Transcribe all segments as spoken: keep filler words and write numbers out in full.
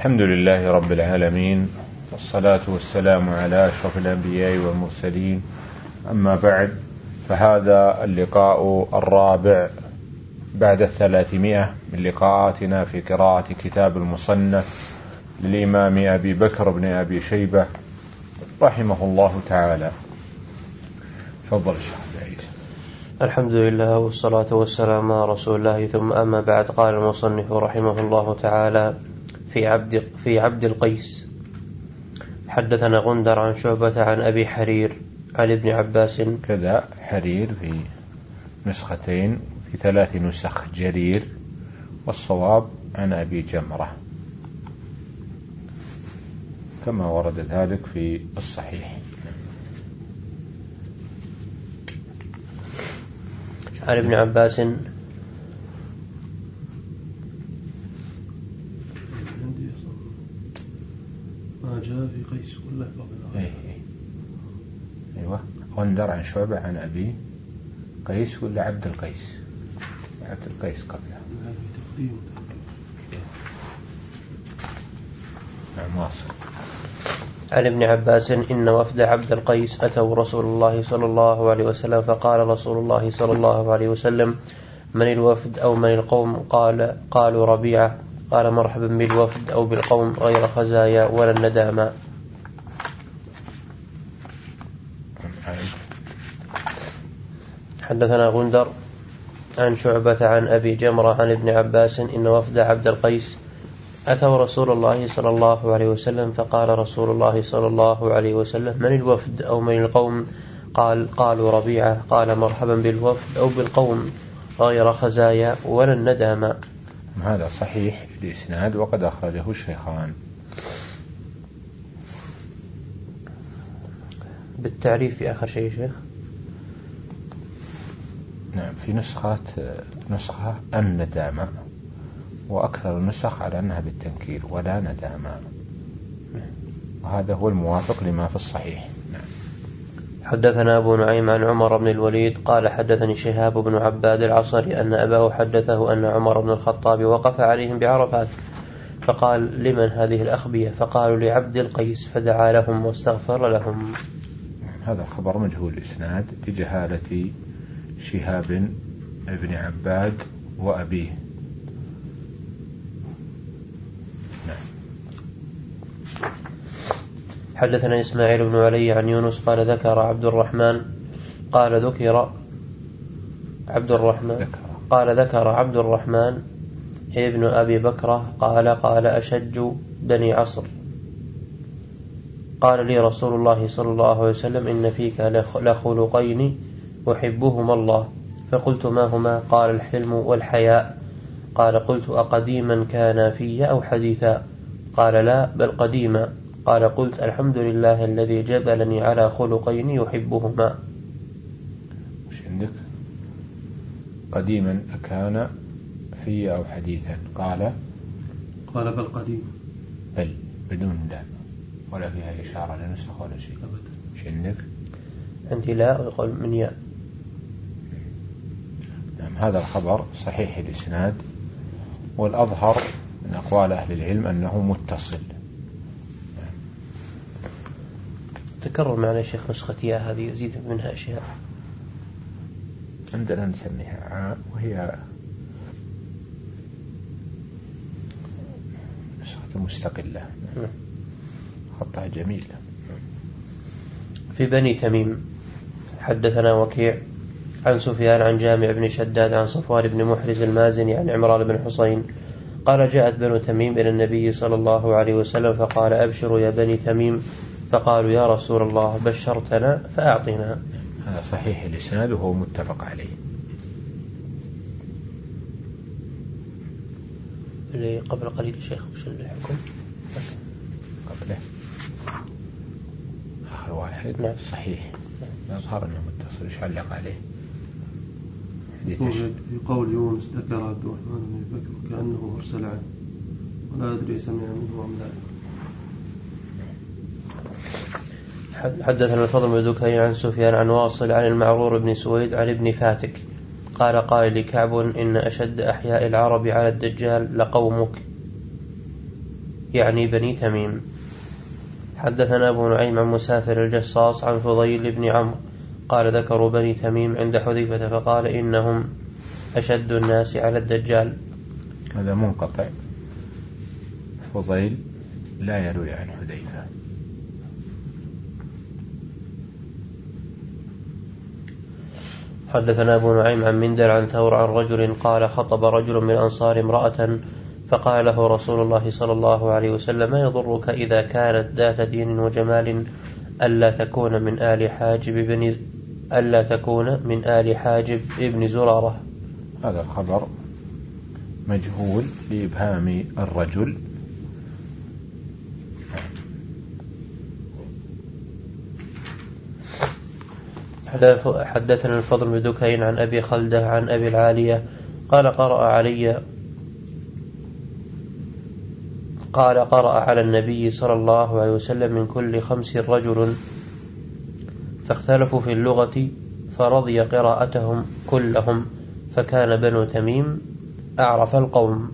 الحمد لله رب العالمين، والصلاة والسلام على أشرف الأنبياء والمرسلين. أما بعد، فهذا اللقاء الرابع بعد الثلاثمائة من لقاءاتنا في قراءة كتاب المصنف للإمام أبي بكر بن أبي شيبة رحمه الله تعالى. تفضل الشيخ. الحمد لله والصلاة والسلام على رسول الله، ثم أما بعد. قال المصنف رحمه الله تعالى في عبد, في عبد القيس: حدثنا غندر عن شعبة عن أبي حرير عن ابن عباس. كذا حرير في نسختين، في ثلاث نسخ جرير، والصواب عن أبي جمرة كما ورد ذلك في الصحيح. عن ابن عباس ما جاء في قيس كله أيه أيه. أيوة، غندر عن شعبة عن أبي قيس ولا عبد القيس؟ عبد القيس قبله. نعم، واصل. عن ابن عباس: إن وفد عبد القيس أتوا رسول الله صلى الله عليه وسلم، فقال رسول الله صلى الله عليه وسلم: من الوفد أو من القوم؟ قال قالوا ربيعة. قال: مرحبا بالوفد أو بالقوم، غير خزايا ولا الندامة. حدثنا غندر عن شعبة عن أبي جمرة عن ابن عباس: إن وفد عبد القيس أتوا رسول الله صلى الله عليه وسلم، فقال رسول الله صلى الله عليه وسلم: من الوفد أو من القوم؟ قال قالوا ربيعة. قال: مرحبا بالوفد أو بالقوم، غير خزايا ولا الندامة. هذا صحيح الإسناد، وقد أخرجه الشيخان. بالتعريف في آخر شيء شيخ. نعم، في نسخة نسخة الندامة، وأكثر النسخ على أنها بالتنكير ولا ندامة، وهذا هو الموافق لما في الصحيح. نعم. حدثنا أبو نعيم عن عمر بن الوليد قال: حدثني شهاب بن عباد العصري أن أباه حدثه أن عمر بن الخطاب وقف عليهم بعرفات، فقال: لمن هذه الأخبية؟ فقالوا: لعبد القيس، فدعا لهم واستغفر لهم. هذا الخبر مجهول الإسناد لجهالة شهاب بن عباد وأبيه. حدثنا إسماعيل بن علي عن يونس قال: ذكر عبد الرحمن قال ذكر عبد الرحمن قال ذكر عبد الرحمن ابن أبي بكرة قال قال أشج بني عصر. قال لي رسول الله صلى الله عليه وسلم: إن فيك لخلقين أحبهما الله. فقلت: ما هما؟ قال: الحلم والحياء. قال: قلت: أقديما كان في أو حديثا؟ قال: لا، بل قديما. قال: قلت: الحمد لله الذي جبلني على خلقين يحبهما. مش عندك قديما أكان في أو حديثا؟ قال قال بل قديما، بل بدون لا، ولا فيها إشارة لنسخ ولا شيء. مش عندك؟ عندي لا، ويقول من ياء. نعم، هذا الخبر صحيح الإسناد، والأظهر من أقوال أهل العلم أنه متصل. تكرر معنا شيخ نسخة يا هذه يزيد منها أشياء. عندنا نسميها وهي نسخة مستقلة، خطها جميل. في بني تميم: حدثنا وكيع عن سفيان عن جامع بن شداد عن صفوان بن محرز المازني عن عمران بن حسين قال: جاءت بنو تميم إلى النبي صلى الله عليه وسلم، فقال: أبشروا يا بني تميم. فقالوا: يا رسول الله، بشرتنا فأعطنا. هذا صحيح الإسناد وهو متفق عليه. اللي قبل قليل شيخ وش الحكم قبله؟ آخر واحد. نعم. صحيح، يظهر أنه متصل. إيش علق عليه؟ في قول يونس ذكر عبد الرحمن بن بكر كأنه أرسل عنه، ولا أدري سمع منه أم لا. حدثنا الفضل بن دكين عن سفيان عن واصل عن المعرور بن سويد عن ابن فاتك قال: قال لي كعب: إن أشد أحياء العرب على الدجال لقومك. يعني بني تميم. حدثنا أبو نعيم عن مسافر الجصاص عن فضيل بن عمرو قال ذكروا بني تميم عند حذيفة فقال إنهم أشد الناس على الدجال. هذا منقطع، فضيل لا يروي عن حذيفة. حدثنا أبو نعيم عن مندل عن ثور عن رجل قال خطب رجل من الأنصار امرأة فقال له رسول الله صلى الله عليه وسلم ما يضرك إذا كانت ذات دين وجمال ألا تكون من آل حاجب بن ألا تكون من آل حاجب ابن زرارة. هذا الخبر مجهول لإبهام الرجل. حدثنا الفضل بن دكين عن أبي خلدة عن أبي العالية قال قرأ علي قال قرأ على النبي صلى الله عليه وسلم من كل خمس رجل فاختلفوا في اللغة فرضي قراءتهم كلهم فكان بنو تميم أعرف القوم.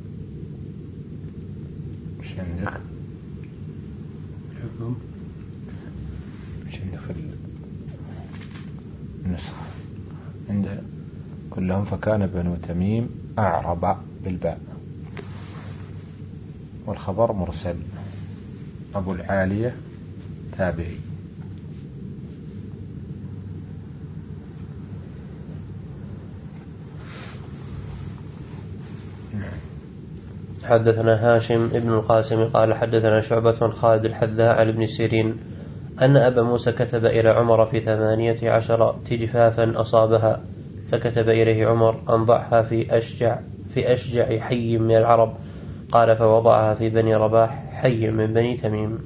مش عندك الحكم مش عندك في النسخة عند كلهم فكان بنو تميم أعرب بالباء، والخبر مرسل. أبو العالية تابعي. حدثنا هاشم ابن القاسم قال حدثنا شعبة خالد الحذاء عن ابن سيرين أن أبا موسى كتب إلى عمر في ثمانية عشر تجفافا أصابها فكتب إليه عمر أن ضعها في أشجع في أشجع حي من العرب قال فوضعها في بني رباح حي من بني تميم.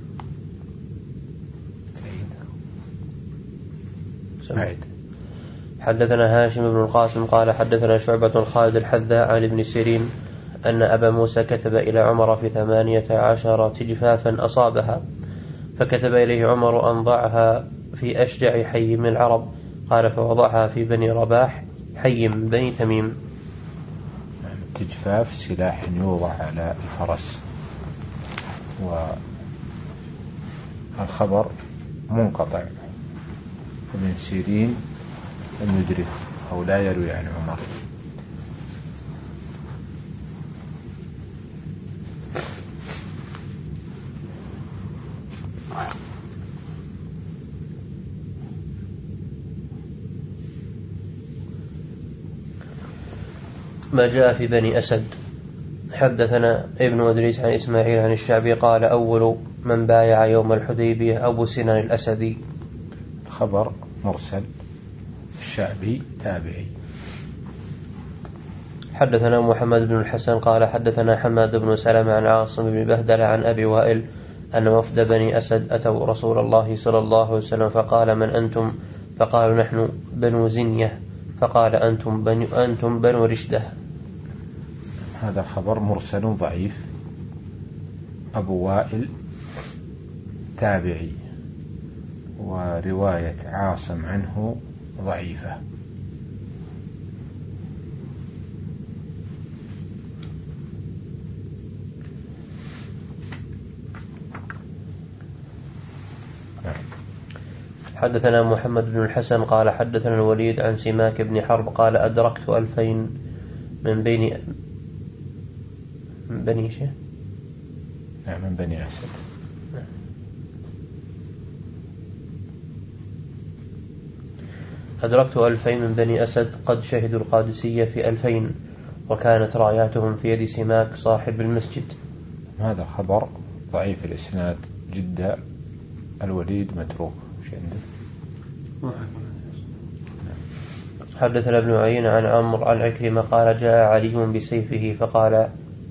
حدثنا هاشم بن القاسم قال حدثنا شعبة خالد الحذاء عن ابن سيرين أن أبا موسى كتب إلى عمر في ثمانية عشر تجفافا أصابها فكتب إليه عمر أن ضعها في أشجع حي من العرب قال فوضعها في بني رباح حي من بني تميم. التجفاف سلاح يوضع على الفرس، والخبر منقطع. ابن سيرين لم يدرك أو لا يروي عن عمر. ما جاء في بني أسد. حدثنا ابن إدريس عن إسماعيل عن الشعبي قال أول من بايع يوم الحديبية أبو سنان الأسدي. خبر مرسل، الشعبي تابعي. حدثنا محمد بن الحسن قال حدثنا حماد بن سلمة عن عاصم بن بهدلة عن أبي وائل أن وفد بني أسد أتوا رسول الله صلى الله عليه وسلم فقال من أنتم؟ فقالوا نحن بنو زنية. فقال أنتم بنو, أنتم بنو رشدة. هذا خبر مرسل ضعيف. أبو وائل تابعي، ورواية عاصم عنه ضعيفة. حدثنا محمد بن الحسن قال حدثنا الوليد عن سماك بن حرب قال أدركت ألفين من بين من بني شيء نعم من بني أسد. أدركت ألفين من بني أسد قد شهدوا القادسية في ألفين وكانت راياتهم في يد سماك صاحب المسجد. هذا خبر ضعيف الإسناد جدا. الوليد متروك. مش عنده. حدثنا ابن عيينة عن عمرو عن عكرمة قال جاء علي بسيفه فقال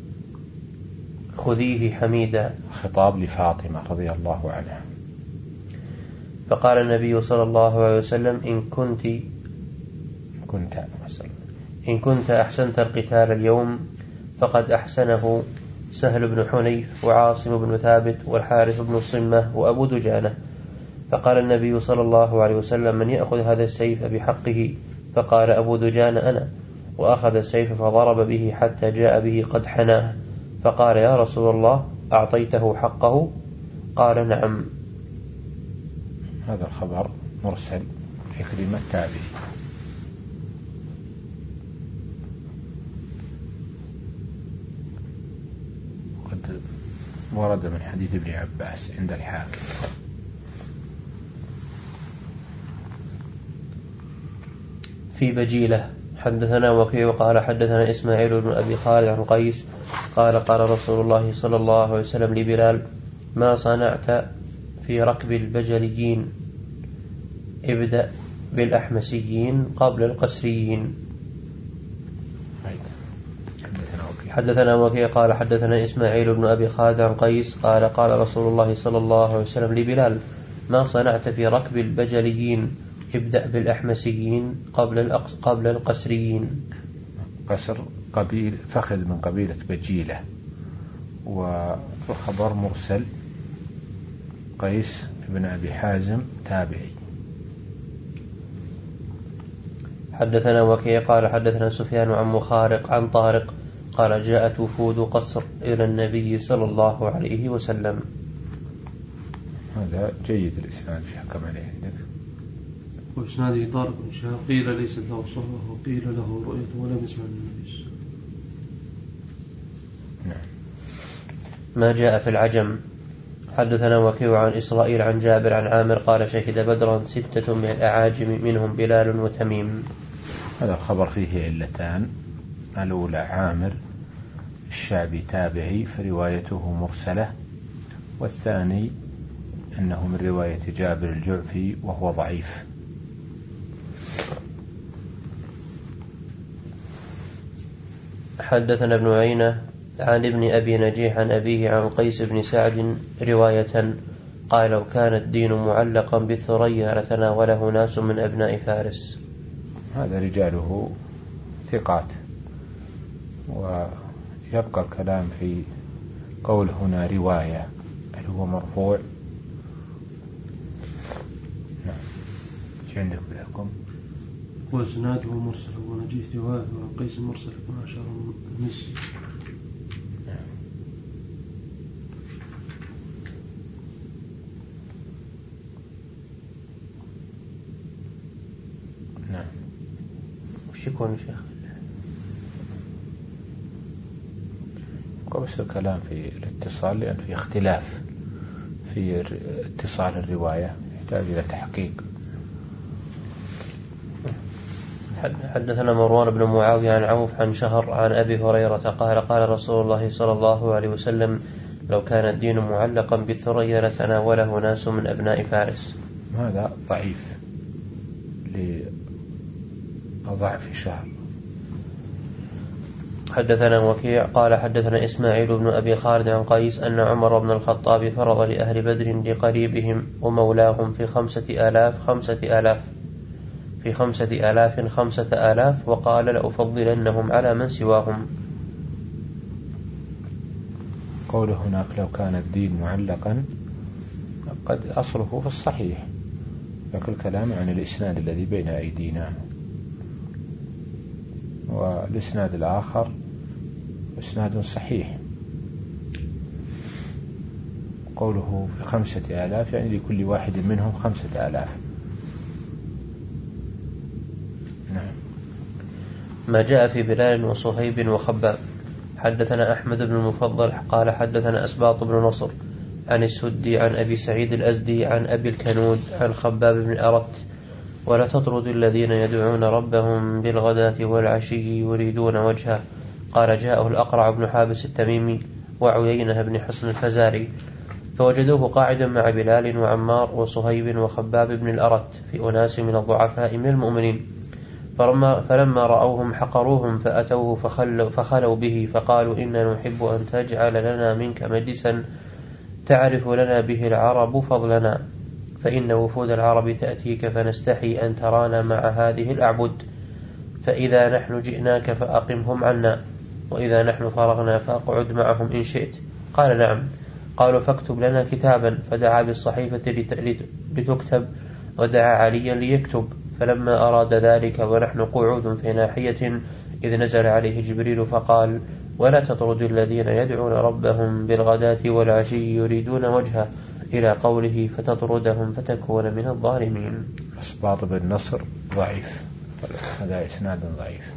خذيه حميدا. خطاب لفاطمة رضي الله عنها. فقال النبي صلى الله عليه وسلم إن كنت كنت إن كنت أحسنت القتال اليوم فقد أحسنه سهل بن حنيف وعاصم بن ثابت والحارث بن صمة وأبو دجانة. فقال النبي صلى الله عليه وسلم من يأخذ هذا السيف بحقه؟ فقال أبو دجانة أنا، وأخذ السيف فضرب به حتى جاء به قد حناه. فقال يا رسول الله أعطيته حقه؟ قال نعم. هذا الخبر مرسل عكرمة التابعي. وقد ورد من حديث ابن عباس عند الحاكم. في بجيلة. حدثنا وكيع قال حدثنا إسماعيل بن أبي خالد عن قيس قال قال رسول الله صلى الله عليه وسلم لبلال: ما صنعت في ركب البجليين؟ ابدأ بالأحمسيين قبل القسريين. حدثنا وكيع قال حدثنا إسماعيل بن أبي خالد عن قيس قال قال رسول الله صلى الله عليه وسلم لبلال: ما صنعت في ركب البجليين؟ ابدأ بالأحمسيين قبل قبل القسريين. قسر قبيل فخذ من قبيلة بجيلة، والخبر مرسل. قيس بن أبي حازم تابعي. حدثنا وكيع قال حدثنا سفيان عن مخارق عن طارق قال جاءت وفود قصر إلى النبي صلى الله عليه وسلم. هذا جيد الإسناد، شو حكم عليه عندك؟ وإسناده طارق بن شهاب قيل ليس له صحبة وقيل له رؤية ولم يسمع النبي. نعم. ما جاء في العجم. حدثنا وكيع عن إسرائيل عن جابر عن عامر قال شهد بدرا ستة من الأعاجم منهم بلال وتميم. هذا الخبر فيه علتان: الأولى عامر الشعبي تابعي فروايته مرسلة، والثاني أنه من رواية جابر الجعفي وهو ضعيف. حدثنا ابن عيينة عن ابن أبي نجيح عن أبيه عن قيس بن سعد رواية قال: لو كان الدين معلقا بالثريا لتناوله ناس من أبناء فارس. هذا رجاله ثقات. ويبقى الكلام في قول هنا رواية، هل هو مرفوع؟ نعم. ايش عندكم لكم؟ وإسناده مرسل ونجيه رواية وعن قيس مرسل كما أشار المسي. نعم. وش يكون شيخ؟ بس الكلام في الاتصال، لأن في اختلاف في اتصال الرواية يحتاج إلى تحقيق. حدثنا مروان بن معاوية عن عوف عن شهر عن أبي هريرة قال قال رسول الله صلى الله عليه وسلم: لو كان الدين معلقا بالثريا لتناوله ناس من أبناء فارس. هذا ضعيف لضعف شهر. حدثنا وكيع قال حدثنا إسماعيل بن أبي خالد عن قيس أن عمر بن الخطاب فرض لأهل بدر لقريبهم ومولاهم في خمسة آلاف خمسة آلاف في خمسة آلاف خمسة آلاف وقال: لأفضلنهم على من سواهم. قوله هناك لو كان الدين معلقا قد أصله في الصحيح، لكن الكلام عن الإسناد الذي بين أيدينا، والإسناد الآخر إسناد صحيح. قوله في خمسة آلاف يعني لكل واحد منهم خمسة آلاف. نعم. ما جاء في بلال وصهيب وخباب. حدثنا أحمد بن المفضل قال حدثنا أسباط بن نصر عن السدي عن أبي سعيد الأزدي عن أبي الكنود عن خباب بن أرت: ولا تطرد الذين يدعون ربهم بالغداة والعشي يريدون وجهه. قال: جاءه الأقرع بن حابس التميمي وعيينة بن حسن الفزاري فوجدوه قاعدا مع بلال وعمار وصهيب وخباب بن الأرت في أناس من الضعفاء من المؤمنين، فلما رأوهم حقروهم فأتوه فخلوا, فخلوا به فقالوا: إنا نحب أن تجعل لنا منك مجلسا تعرف لنا به العرب فضلنا، فإن وفود العرب تأتيك فنستحي أن ترانا مع هذه الأعبد، فإذا نحن جئناك فأقمهم عنا، وإذا نحن فرغنا فأقعد معهم إن شئت. قال: نعم. قالوا: فاكتب لنا كتابا. فدعا بالصحيفة لتكتب ودعا عليا ليكتب، فلما أراد ذلك ونحن قعود في ناحية إذ نزل عليه جبريل فقال: ولا تطرد الذين يدعون ربهم بالغداة والعشي يريدون وجهه إلى قوله فتطردهم فتكون من الظالمين. أسباط بن نصر ضعيف، هذا إسناد ضعيف.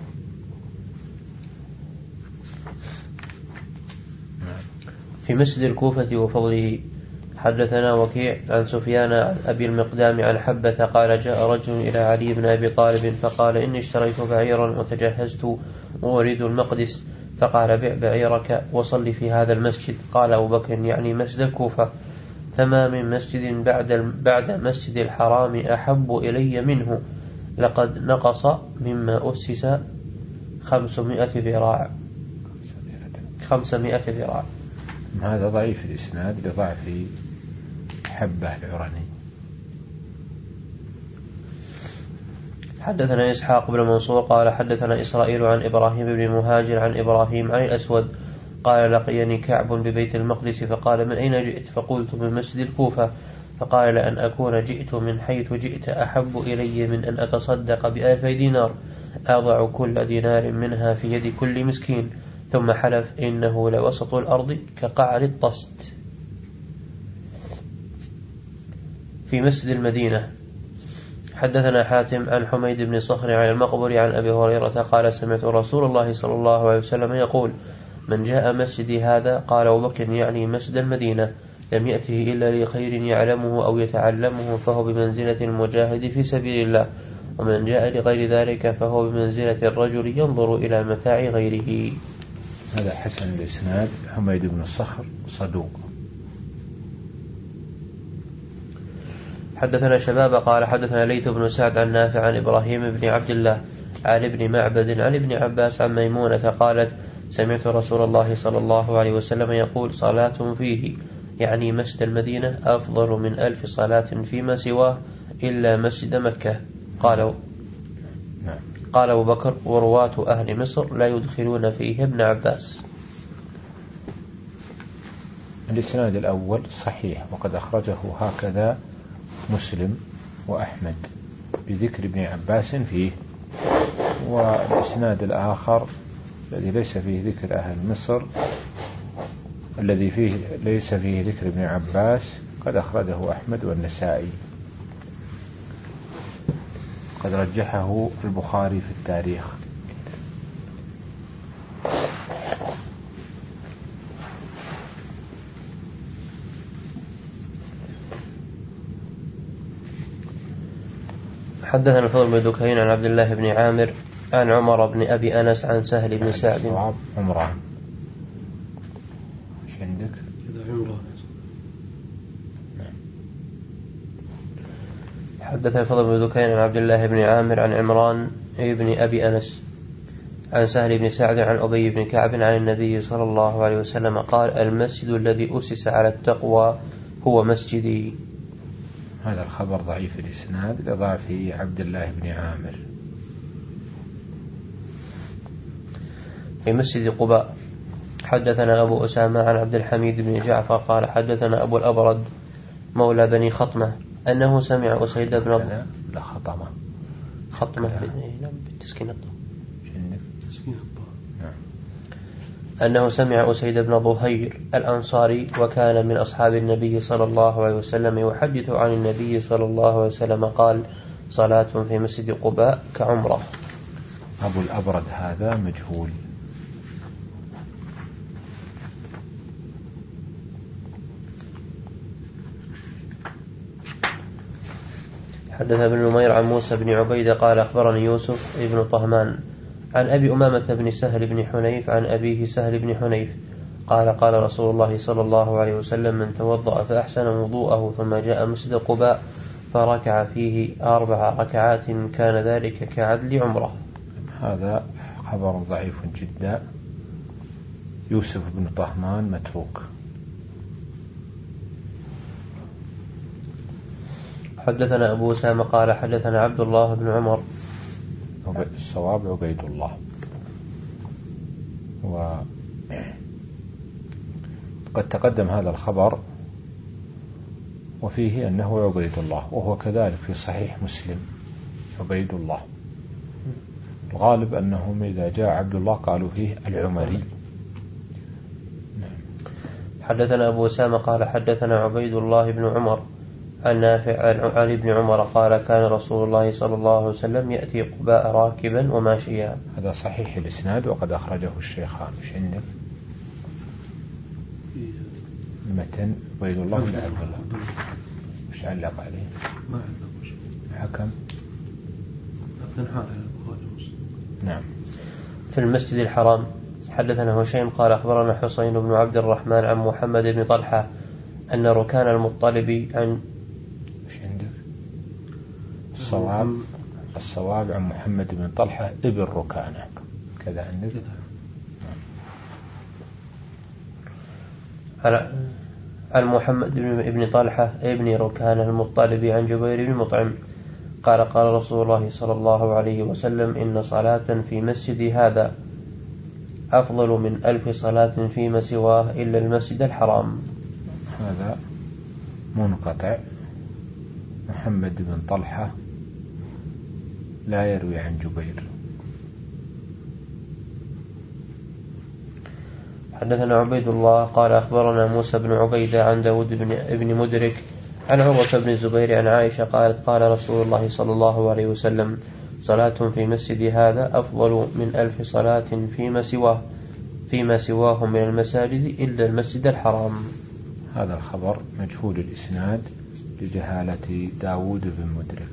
في مسجد الكوفة وفضله. حدثنا وكيع عن سفيان عن أبي المقدام عن حبة قال جاء رجل إلى علي بن أبي طالب فقال إني اشتريت بعيرا وتجهزت وأريد المقدس، فقال بع بعيرك وصل في هذا المسجد. قال أبو بكر يعني مسجد الكوفة، فما من مسجد بعد بعد مسجد الحرام أحب إلي منه، لقد نقص مما أسس خمسمائة ذراع خمسمائة ذراع. هذا ضعيف الإسناد لضعف حبة العراني. حدثنا إسحاق بن منصور قال حدثنا إسرائيل عن إبراهيم بن مهاجر عن إبراهيم عن الأسود قال لقيني كعب ببيت المقدس فقال من أين جئت؟ فقلت من مسجد الكوفة. فقال لأن أكون جئت من حيث جئت أحب إلي من أن أتصدق بألفي دينار أضع كل دينار منها في يد كل مسكين. ثم حلف إنه لوسط الأرض كقعر الطست. في مسجد المدينة. حدثنا حاتم عن حميد بن صخر عن المقبري عن أبي هريرة قال سمعت رسول الله صلى الله عليه وسلم يقول من جاء مسجدي هذا، قال أبو بكر يعني مسجد المدينة، لم يأته إلا لخير يعلمه أو يتعلمه فهو بمنزلة المجاهد في سبيل الله، ومن جاء لغير ذلك فهو بمنزلة الرجل ينظر إلى متاع غيره. هذا حسن الإسناد. حميد بن الصخر صدوق. حدثنا شباب قال حدثنا ليث بن سعد عن نافع عن إبراهيم بن عبد الله عن ابن معبد عن ابن عباس عن ميمونة قالت سمعت رسول الله صلى الله عليه وسلم يقول صلاة فيه يعني مسجد المدينة أفضل من ألف صلاة فيما سواه إلا مسجد مكة. قال قال أبو بكر ورواة أهل مصر لا يدخلون فيه ابن عباس. الإسناد الأول صحيح وقد أخرجه هكذا مسلم وأحمد بذكر ابن عباس فيه، والإسناد الآخر الذي ليس فيه ذكر أهل مصر الذي فيه ليس فيه ذكر ابن عباس قد أخرجه أحمد والنسائي، قد رجحه البخاري في التاريخ. حدثنا الفضل بن دكين عن عبد الله بن عامر عن عمر بن أبي أنس عن سهل بن سعد. عمران ايش عندك؟ حدث الفضل بن دكين عن عبد الله بن عامر عن عمران بن أبي أنس عن سهل بن سعد عن أبي بن كعب عن النبي صلى الله عليه وسلم قال المسجد الذي أسس على التقوى هو مسجدي. هذا الخبر ضعيف الإسناد لضعفه عبد الله بن عامر. في مسجد قباء. حدثنا أبو أسامة عن عبد الحميد بن جعفر قال حدثنا أبو الأبرد مولى بني خطمة أنه سمع أسيد بن لا, لا خطمة خطمة بالتسكين الضاء نعم. أنه سمع أسيد بن ظهير الأنصاري وكان من أصحاب النبي صلى الله عليه وسلم يحدث عن النبي صلى الله عليه وسلم قال صلاة في مسجد قباء كعمرة. أبو الأبرد هذا مجهول. حدث ابن نمير عن موسى بن عبيدة قال أخبرني يوسف بن طهمان عن أبي أمامة بن سهل بن حنيف عن أبيه سهل بن حنيف قال قال رسول الله صلى الله عليه وسلم من توضأ فأحسن وضوءه ثم جاء مسجد قباء فركع فيه أربع ركعات كان ذلك كعدل عمره. هذا خبر ضعيف جدا. يوسف بن طهمان متروك. حدثنا أبو أسامة قال حدثنا عبد الله بن عمر. الصواب عبيد الله. وقد تقدم هذا الخبر وفيه أنه عبيد الله، وهو كذلك في صحيح مسلم عبيد الله. الغالب أنهم إذا جاء عبد الله قالوا فيه العمري حدثنا أبو أسامة قال حدثنا عبيد الله بن عمر عن نافع عن ابن عمر قال كان رسول الله صلى الله عليه وسلم يأتي قباء راكبا وماشيا. هذا صحيح الإسناد وقد أخرجه الشيخان. مش عندك المتن عبيد الله بن عبد الله مش علق عليه؟ ما علق شيء. حكم ابن حارث البخاري ومسلم. نعم. في المسجد الحرام حدثنا هشيم قال أخبرنا حسين بن عبد الرحمن عن محمد بن طلحة أن ركان المطلب عن مش عندك الصواب الصواب عن محمد بن طلحة ابن ركانة كذا عندك. على عن محمد بن طلحة ابن ركان المطلب عن جبير بن مطعم قال قال رسول الله صلى الله عليه وسلم إن صلاة في مسجد هذا أفضل من ألف صلاة فيما سواه إلا المسجد الحرام. هذا منقطع. محمد بن طلحة لا يروي عن جبير. حدثنا عبيد الله قال أخبرنا موسى بن عبيدة عن داود بن ابن مدرك عن عروة بن الزبير عن عائشة قالت قال رسول الله صلى الله عليه وسلم صلاة في مسجد هذا أفضل من ألف صلاة فيما سواه فيما سواه من المساجد إلا المسجد الحرام. هذا الخبر مجهول الإسناد لجهالة داود بن مدرك.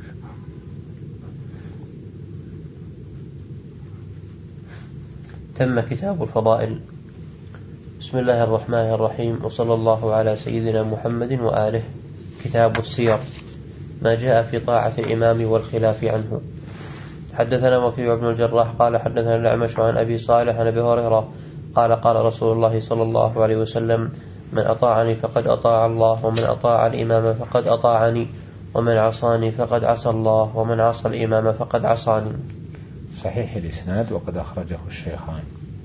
تم كتاب الفضائل. بسم الله الرحمن الرحيم وصلى الله على سيدنا محمد وآله. كتاب السير ما جاء في طاعة الإمام والخلاف عنه. حدثنا وكيع بن الجراح قال حدثنا الأعمش عن أبي صالح عن أبي هريرة قال قال رسول الله صلى الله عليه وسلم من أطاعني فقد أطاع الله ومن أطاع الإمام فقد أطاعني ومن عصاني فقد عصى الله ومن عصى الإمام فقد عصاني. صحيح الإسناد وقد أخرجه الشيخان.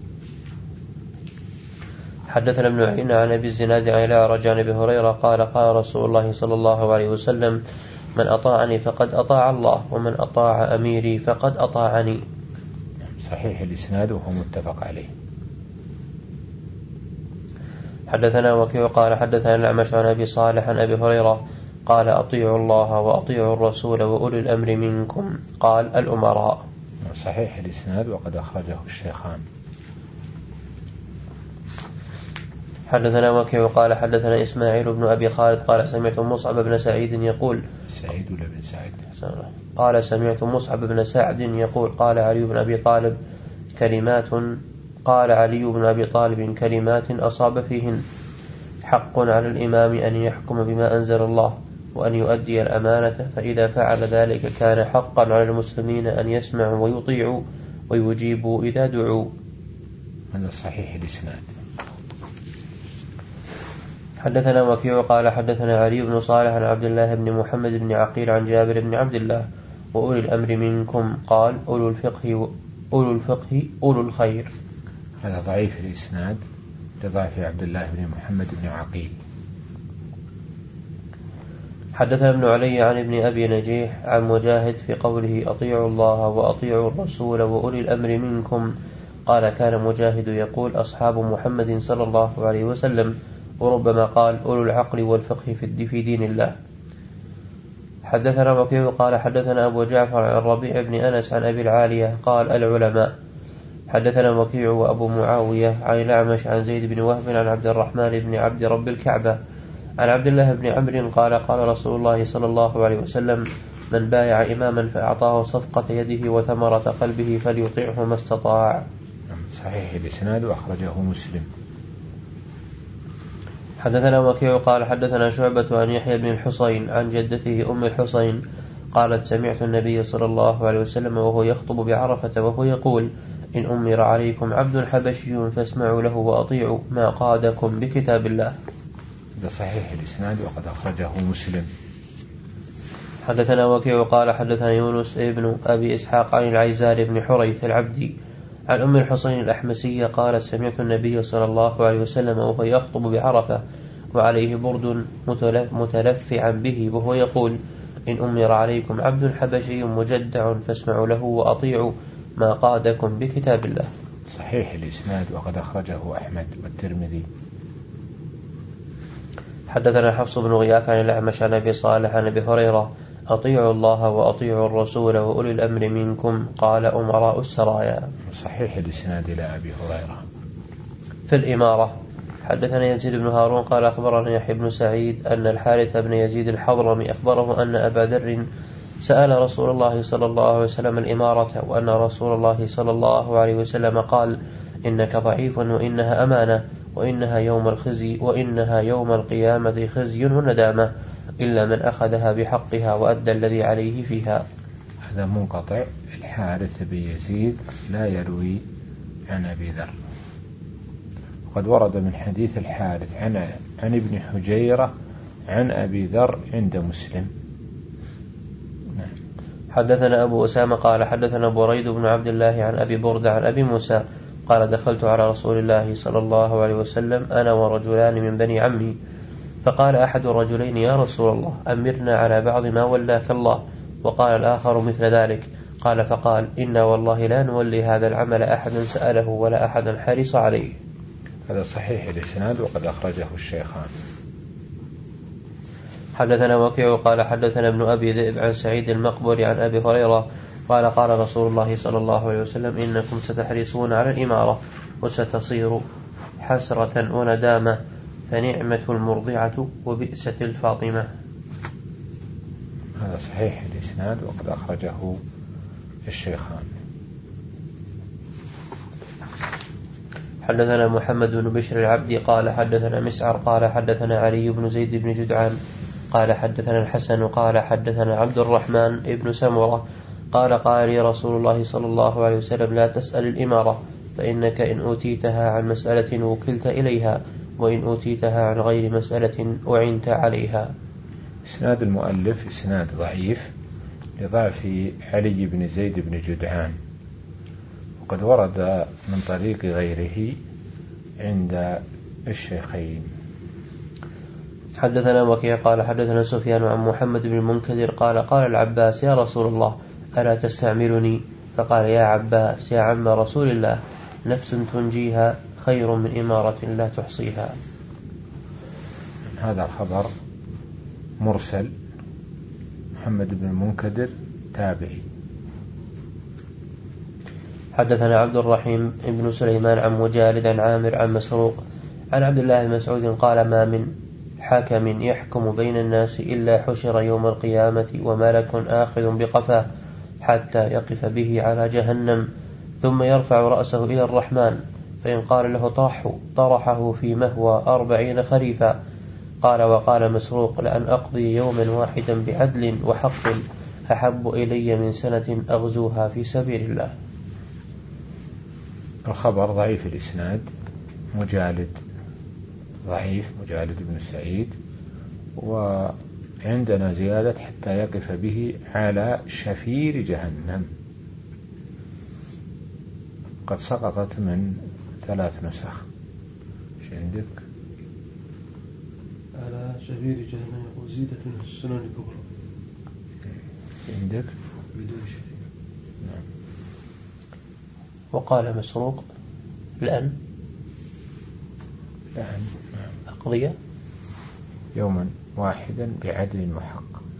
حدثنا ابن عيينة عن أبي الزناد عن الأعرج عن أبي هريرة قال قال رسول الله صلى الله عليه وسلم من أطاعني فقد أطاع الله ومن أطاع أميري فقد أطاعني. صحيح الإسناد وهو متفق عليه. حدثنا وكيع قال حدثنا الأعمش عن أبي صالح عن أبي هريرة قال أطيعوا الله وأطيعوا الرسول وأولي الأمر منكم قال الأمراء. صحيح الإسناد وقد أخرجه الشيخان. حدثنا وكيع قال حدثنا إسماعيل بن أبي خالد قال سمعت مصعب بن سعيد يقول سعيد ولا بن سعيد قال سمعت مصعب بن سعد يقول قال علي بن أبي طالب كلمات قال علي بن أبي طالب كلمات أصاب فيهن حق على الإمام أن يحكم بما أنزل الله وأن يؤدي الأمانة فإذا فعل ذلك كان حقا على المسلمين أن يسمعوا ويطيعوا ويجيبوا إذا دعوا. هذا صحيح الإسناد. حدثنا وكيع قال حدثنا علي بن صالح عن عبد الله بن محمد بن عقيل عن جابر بن عبد الله وأولي الأمر منكم قال أولو الفقه أولو الفقه أولو الخير. هذا ضعيف الإسناد لضعف عبد الله بن محمد بن عقيل. حدثنا ابن علي عن ابن أبي نجيح عن مجاهد في قوله أطيعوا الله وأطيعوا الرسول وأولي الأمر منكم قال كان مجاهد يقول أصحاب محمد صلى الله عليه وسلم وربما قال أولو العقل والفقه في دين الله. حدثنا وكيع قال حدثنا أبو جعفر عن الربيع بن أنس عن أبي العالية قال العلماء. حدثنا وكيع وأبو معاوية عن الأعمش عن زيد بن وهب عن عبد الرحمن بن عبد رب الكعبة عن عبد الله بن عمرو قال قال رسول الله صلى الله عليه وسلم من بايع إماما فأعطاه صفقة يده وثمرة قلبه فليطيعه ما استطاع. صحيح الإسناد وأخرجه مسلم. حدثنا وكيع قال حدثنا شعبة عن يحيى بن الحصين عن جدته أم الحصين قالت سمعت النبي صلى الله عليه وسلم وهو يخطب بعرفة وهو يقول إن أمر عليكم عبد حبشي فاسمعوا له وأطيعوا ما قادكم بكتاب الله. هذا صحيح الإسناد وقد أخرجه مسلم. حدثنا وكيع قال حدثنا يونس ابن أبي إسحاق عن العيزار بن حريث العبدي عن أم الحصين الأحمسية قالت سمعت النبي صلى الله عليه وسلم وهو يخطب بعرفة وعليه برد متلفعا به وهو يقول إن أمر عليكم عبد حبشي مجدع فاسمعوا له وأطيعوا ما قادكم بكتاب الله. صحيح الإسناد وقد أخرجه أحمد والترمذي. حدثنا حفص بن غياث عن الأعمش عن أبي صالح عن أبي هريرة أطيعوا الله وأطيعوا الرسول وأولي الأمر منكم قال أمراء السرايا. صحيح الإسناد إلى أبي هريرة. في الإمارة حدثنا يزيد بن هارون قال أخبرنا يحيى بن سعيد أن الحارث بن يزيد الحضرمي أخبره أن أبا ذر سأل رسول الله صلى الله عليه وسلم الإمارة وأن رسول الله صلى الله عليه وسلم قال إنك ضعيف وإنها أمانة وإنها يوم الخزي وإنها يوم القيامة خزي وندامة إلا من أخذها بحقها وأدى الذي عليه فيها. هذا منقطع. الحارث بن يزيد لا يروي عن أبي ذر. وقد ورد من حديث الحارث عن عن ابن حجيرة عن أبي ذر عند مسلم. نعم. حدثنا أبو أسامة قال حدثنا بريد بن عبد الله عن أبي بردة عن أبي موسى قال دخلت على رسول الله صلى الله عليه وسلم أنا ورجلان من بني عمي فقال أحد الرجلين يا رسول الله أمرنا على بعض ما ولاك الله وقال الآخر مثل ذلك قال فقال إنا والله لا نولي هذا العمل أحدا سأله ولا أحدا حرص عليه. هذا صحيح الإسناد وقد أخرجه الشيخان. حدثنا وكيع قال حدثنا ابن أبي ذئب عن سعيد المقبري عن أبي هريرة قال قال رسول الله صلى الله عليه وسلم إنكم ستحرصون على الإمارة وستصير حسرة وندامة فنعمة المرضعة وبئسة الفاطمة. هذا صحيح الإسناد وقد أخرجه الشيخان. حدثنا محمد بن بشر العبدي قال حدثنا مسعر قال حدثنا علي بن زيد بن جدعان قال حدثنا الحسن قال حدثنا عبد الرحمن بن سمرة قال قال لي رسول الله صلى الله عليه وسلم لا تسأل الإمارة فإنك إن أوتيتها عن مسألة وكلت إليها وإن أوتيتها عن غير مسألة أعنت عليها. إسناد المؤلف إسناد ضعيف لضعف علي بن زيد بن جدعان وقد ورد من طريق غيره عند الشيخين. حدثنا وكيع قال حدثنا سفيان عن محمد بن المنكدر قال قال العباس يا رسول الله ألا تستعملني فقال يا عباس يا عم رسول الله نفس تنجيها خير من إمارة لا تحصيها. هذا الخبر مرسل. محمد بن المنكدر تابعي. حدثنا عبد الرحيم بن سليمان عن مجالد عن عامر عن مسروق عن عبد الله بن مسعود قال ما من حكم يحكم بين الناس إلا حشر يوم القيامة وملك آخذ بقفاه حتى يقف به على جهنم ثم يرفع رأسه إلى الرحمن فإن قال له طرحه طرحه في مهوى أربعين خريفا. قال وقال مسروق لأن أقضي يوما واحدا بعدل وحق أحب إلي من سنة أغزوها في سبيل الله. الخبر ضعيف الإسناد. مجالد ضعيف مجالد بن سعيد وعندنا زيادة حتى يقف به على شفير جهنم قد سقطت من ثلاث نسخ. ايش عندك؟ على شفير جهنم وزيدة من السنن الكبرى عندك بدون شيء. نعم. وقال مسروق لأن لأن أقضية يوما واحدا بعدل وحق.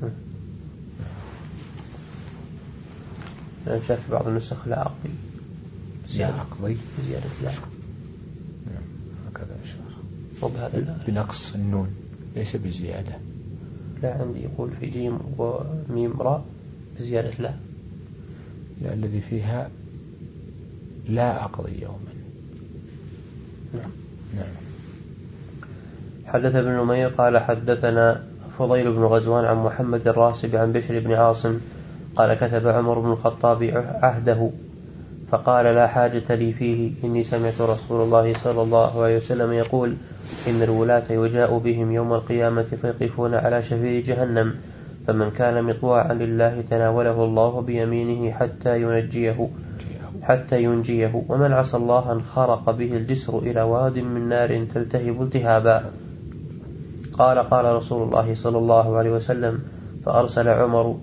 أنا شاف بعض النسخ لا أقضي لا أقضي زيادة لا. نعم هكذا إشارة وبهذا لا بنقص النون ليس بزيادة. لا عندي يقول في جيم وميم راء بزيادة لا. لا الذي فيها لا أقضي يوما. نعم. نعم. حدث ابن نمير قال حدثنا فضيل بن غزوان عن محمد الراسب عن بشر بن عاصم قال كتب عمر بن الخطاب عهده فقال لا حاجة لي فيه إني سمعت رسول الله صلى الله عليه وسلم يقول إن الولاة يجاء بهم يوم القيامة فيقفون على شفير جهنم فمن كان مطواعا لله تناوله الله بيمينه حتى ينجيه حتى ينجيه ومن عصى الله انخرق به الجسر إلى واد من نار تلتهب التهابا. قال قال رسول الله صلى الله عليه وسلم فأرسل عمر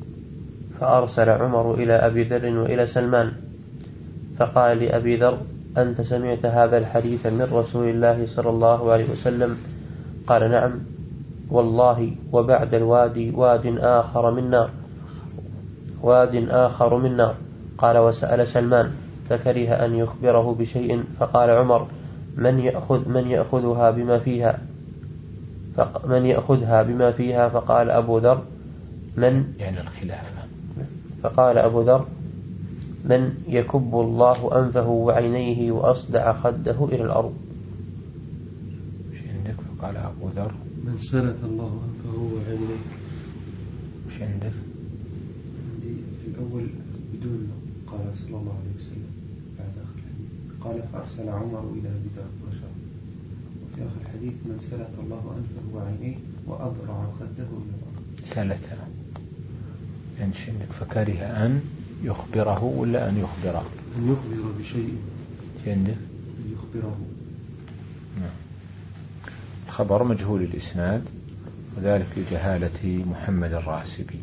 فأرسل عمر إلى أبي ذر وإلى سلمان فقال لأبي ذر أنت سمعت هذا الحديث من رسول الله صلى الله عليه وسلم؟ قال نعم والله، وبعد الوادي واد آخر من نار واد آخر من نار. قال وسأل سلمان فكره أن يخبره بشيء، فقال عمر من يأخذ من يأخذها بما فيها من يأخذها بما فيها فقال أبو ذر من يعني الخلافة. فقال أبو ذر من يكب الله أنفه وعينيه وأصدع خده إلى الأرض. مش عندك؟ فقال أبو ذر من سلت الله أنفه وعينيه. مش عندك؟ عندي في الأول بدون قال صلى الله عليه وسلم، بعد آخر الحديث قال فأرسل عمر إلى أبي ذر وشار، وفي آخر الحديث من سلت الله أنفه وعينيه وأضرع خده إلى الأرض. سلتها يعني عندك فكره أن يخبره ولا أن يخبره؟ أن يخبر بشيء. عندك أن يخبره. نعم. الخبر مجهول الإسناد وذلك لجهالة محمد الراسبي،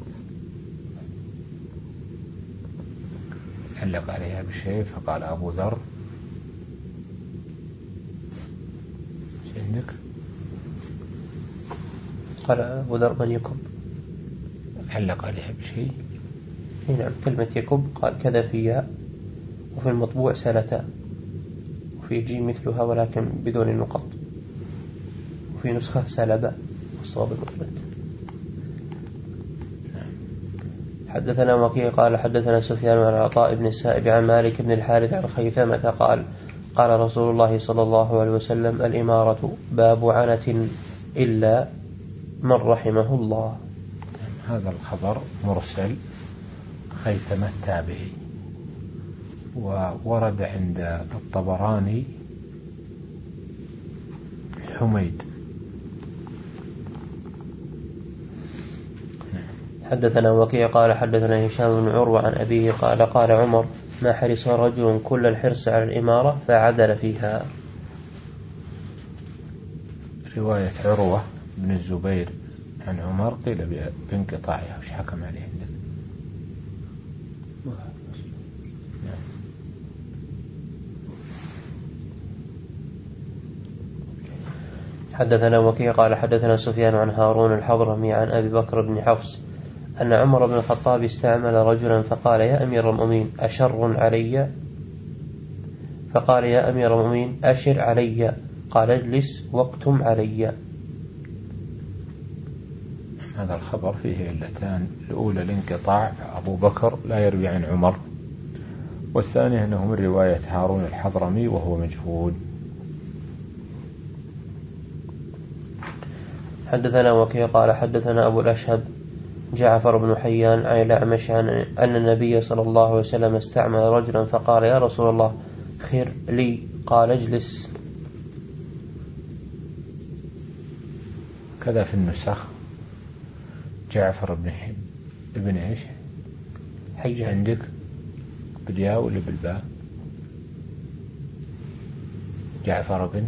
علق عليها بشيء فقال أبو ذر. عندك؟ قال أبو ذر من يكب، علق عليها بشيء. نعم كلمة يكب قال كذا فيها، وفي المطبوع سلتا، وفي جي مثلها ولكن بدون النقط، وفي نسخة سلبة والصواب المثبت. حدثنا وكيع قال حدثنا سفيان عن عطاء بن السائب عن مالك بن الحارث عن خيثمة قال قال رسول الله صلى الله عليه وسلم الإمارة باب عنة إلا من رحمه الله. هذا الخبر مرسل خيثمة التابعي، وورد عند الطبراني حميد. حدثنا وكيع قال حدثنا هشام بن عروة عن أبيه قال قال عمر ما حرص رجل كل الحرص على الإمارة فعدل فيها. رواية عروة بن الزبير عن عمر قيل بانقطاعها، وش حكم عليه عندك؟ حدثنا وكيع قال حدثنا سفيان عن هارون الحضرمي عن أبي بكر بن حفص أن عمر بن الخطاب استعمل رجلا فقال يا أمير المؤمنين أشر علي؟ فقال يا أمير المؤمنين أشر علي. قال اجلس واكتم علي. هذا الخبر فيه علتان، الأولى الانقطاع، أبو بكر لا يروي عن عمر، والثانية أنه من رواية هارون الحضرمي وهو مجهول. حدثنا وكيع قال حدثنا أبو الأشهب جعفر بن حيان عن الأعمش عن أن النبي صلى الله عليه وسلم استعمل رجلا فقال يا رسول الله خير لي. قال اجلس. كذا في النسخ جعفر بن حب ابن ايش حيان عندك بالياء ولا بالباء؟ جعفر بن،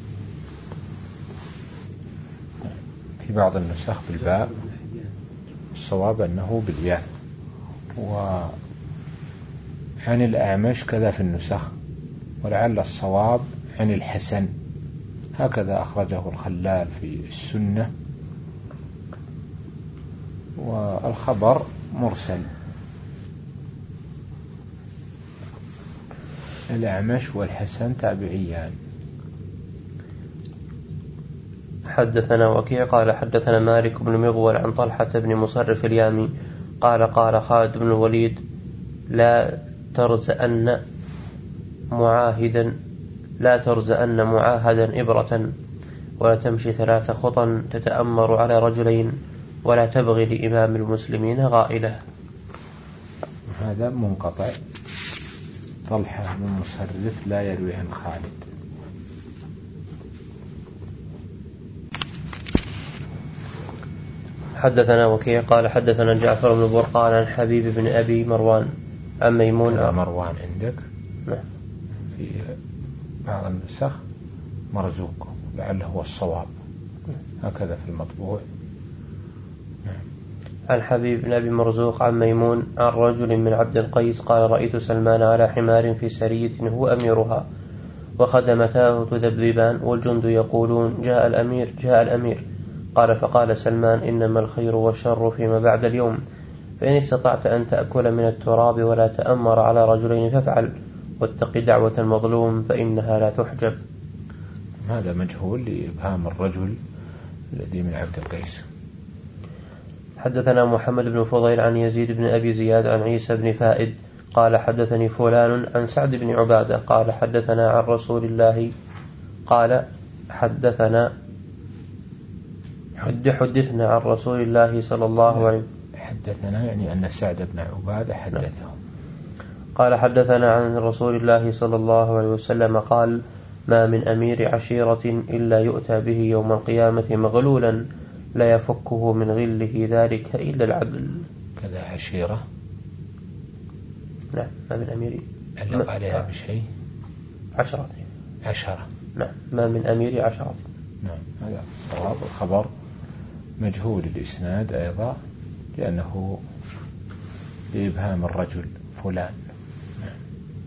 في بعض النسخ بالباء، الصواب أنه بالياء. وعن الأعمش كذا في النسخ، ولعل الصواب عن الحسن، هكذا أخرجه الخلال في السنة، والخبر مرسل. الأعمش والحسن تابعيان. حدثنا وكيع قال حدثنا مالك بن مغول عن طلحة بن مصرف اليامي قال قال خالد بن الوليد لا ترزأن معاهدا لا ترزأن معاهدا إبرة ولا تمشي ثلاث خطا تتأمر على رجلين ولا تبغي لإمام المسلمين غائلة. هذا منقطع، طلحة بن مصرف لا يروي عن خالد. حدثنا وكيع قال حدثنا جعفر بن برقان عن حبيب بن أبي مروان عن ميمون. مروان عندك؟ نعم. في بعض النسخ مرزوق، لعله هو الصواب، هكذا في المطبوع. نعم. عن حبيب بن أبي مرزوق عن ميمون عن رجل من عبد القيس قال رأيت سلمان على حمار في سرية هو أميرها وخدمتاه تذبذبان والجند يقولون جاء الأمير جاء الأمير. قال فقال سلمان إنما الخير والشر فيما بعد اليوم، فإن استطعت أن تأكل من التراب ولا تأمر على رجلين فافعل، واتق دعوة المظلوم فإنها لا تحجب. هذا مجهول لإبهام الرجل الذي من عبد القيس. حدثنا محمد بن فضيل عن يزيد بن أبي زياد عن عيسى بن فائد قال حدثني فلان عن سعد بن عبادة قال حدثنا عن رسول الله قال حدثنا حد حدثنا عن رسول الله صلى الله عليه وسلم. حدثنا يعني أن سعد بن عبادة حدثه. قال حدثنا عن رسول الله صلى الله عليه وسلم قال ما من أمير عشيرة إلا يؤتى به يوم القيامة مغلولا لا يفكه من غله ذلك إلا العدل. كذا عشيرة. نعم ما من أمير علق عليها بشيء. عشرة. عشرة. نعم ما من أمير عشرة. نعم هذا صواب. الخبر مجهول الإسناد أيضا لأنه لإبهام الرجل فلان. نعم.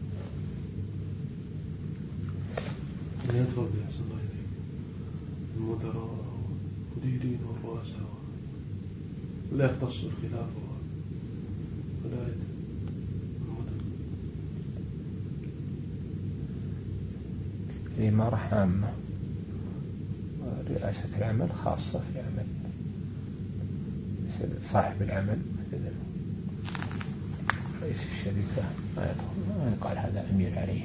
يدخل بأحسن الله إليك المدراء والمديرين والرؤساء لا يختص الخلاف ولا يدخل. الإمارة عامة، رئاسة العمل خاصة في عمل صاحب العمل مثل رئيس الشركة ما يدخل، ما يقال هذا أمير عليه.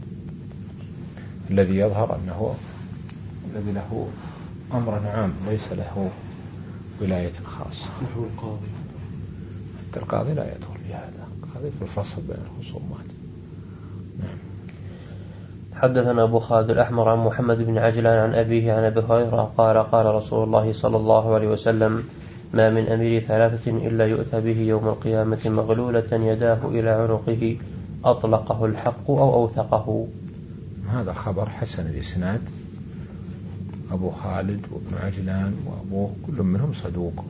الذي يظهر أنه الذي له أمر عام ليس له ولاية خاصة. نحو القاضي. حتى القاضي لا يدخل في هذا، القاضي في الفصل بين الخصومات. نعم. حدثنا أبو خالد الأحمر عن محمد بن عجلان عن أبيه عن أبي هريرة قال قال رسول الله صلى الله عليه وسلم ما من أمير ثلاثة إلا يؤتى به يوم القيامة مغلولة يداه إلى عنقه أطلقه الحق أو أوثقه. هذا خبر حسن الإسناد. أبو خالد وابن عجلان وأبوه كل منهم صدوق.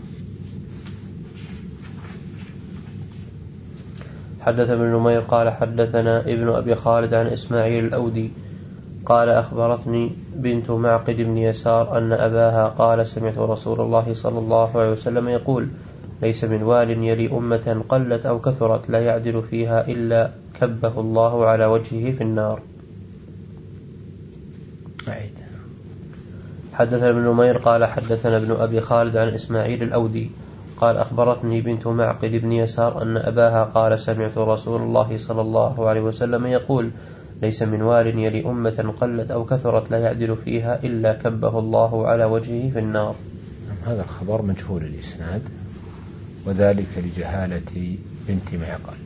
حدث ابن نمير قال حدثنا ابن أبي خالد عن إسماعيل الأودي قال أخبرتني بنت معقد بن يسار أن أباها قال سمعت رسول الله صلى الله عليه وسلم يقول ليس من وال يلي أمة قلت أو كثرت لا يعدل فيها إلا كبه الله على وجهه في النار. أعيد. حدثنا ابن نمير قال حدثنا ابن أبي خالد عن إسماعيل الأودي قال أخبرتني بنت معقد بن يسار أن أباها قال سمعت رسول الله صلى الله عليه وسلم يقول ليس من وال يلي أمة قلت أو كثرت لا يعدل فيها إلا كبه الله على وجهه في النار. هذا الخبر مجهول الإسناد وذلك لجهالة بنت معقل.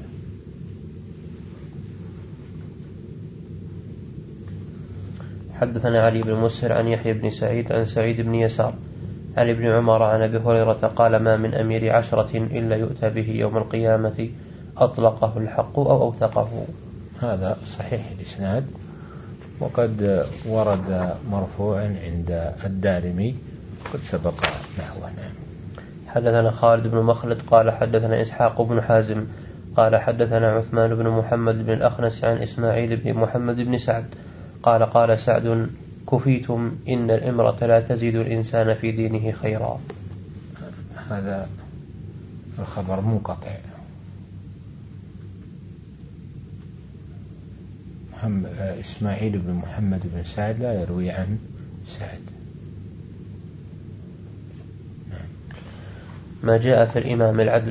حدثنا علي بن مسهر عن يحيى بن سعيد عن سعيد بن يسار عن ابن عمر عن أبي هريرة قال ما من أمير عشرة إلا يؤتى به يوم القيامة أطلقه الحق أو أوثقه. هذا صحيح الإسناد وقد ورد مرفوعا عند الدارمي قد سبق نحوه. حدثنا خالد بن مخلد قال حدثنا إسحاق بن حازم قال حدثنا عثمان بن محمد بن الأخنس عن إسماعيل بن محمد بن سعد قال قال سعد كفيتم إن الإمرة لا تزيد الإنسان في دينه خيرا. هذا الخبر منقطع. إسماعيل بن محمد بن سعد لا يروي عن سعد. نعم. ما جاء في الإمام العدل.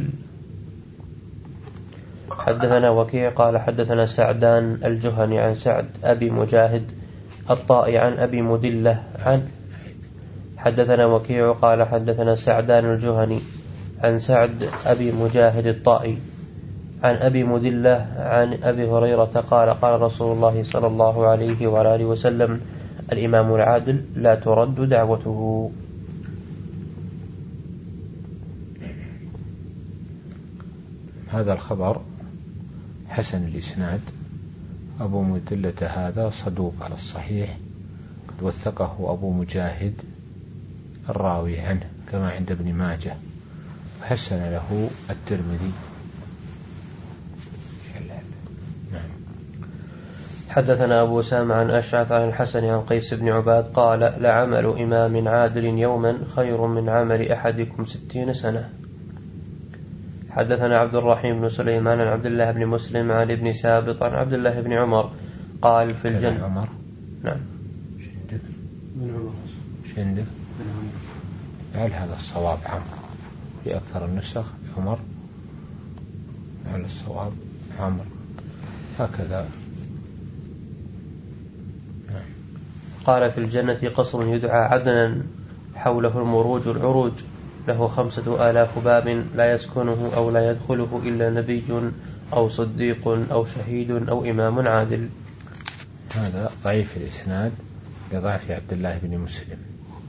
حدثنا وكيع قال حدثنا سعدان الجهني عن سعد أبي مجاهد الطائي عن أبي مدلة عن حدثنا وكيع قال حدثنا سعدان الجهني عن سعد أبي مجاهد الطائي عن أبي مدلة عن أبي هريرة قال قال رسول الله صلى الله عليه وآله وسلم الإمام العادل لا ترد دعوته. هذا الخبر حسن الإسناد. أبو مدلة هذا صدوق على الصحيح قد وثقه أبو مجاهد الراوي عنه كما عند ابن ماجه حسن له الترمذي. نعم. حدثنا أبو أسامة عن أشعث عن الحسن عن قيس بن عباد قال لعمل إمام عادل يوما خير من عمل أحدكم ستين سنة. حدثنا عبد الرحيم بن سليمان عن عبد الله بن مسلم عن ابن سابط عن عبد الله بن عمر قال في الجنة. عمر. نعم. شندك من عمر. شندك من عمر. هل هذا الصواب عام في أكثر النسخ عمر؟ هل الصواب عمر هكذا؟ قال في الجنة قصر يدعى عدنا حوله المروج العروج له خمسة آلاف باب لا يسكنه أو لا يدخله إلا نبي أو صديق أو شهيد أو إمام عادل. هذا ضعيف الإسناد لضعف عبد الله بن مسلم.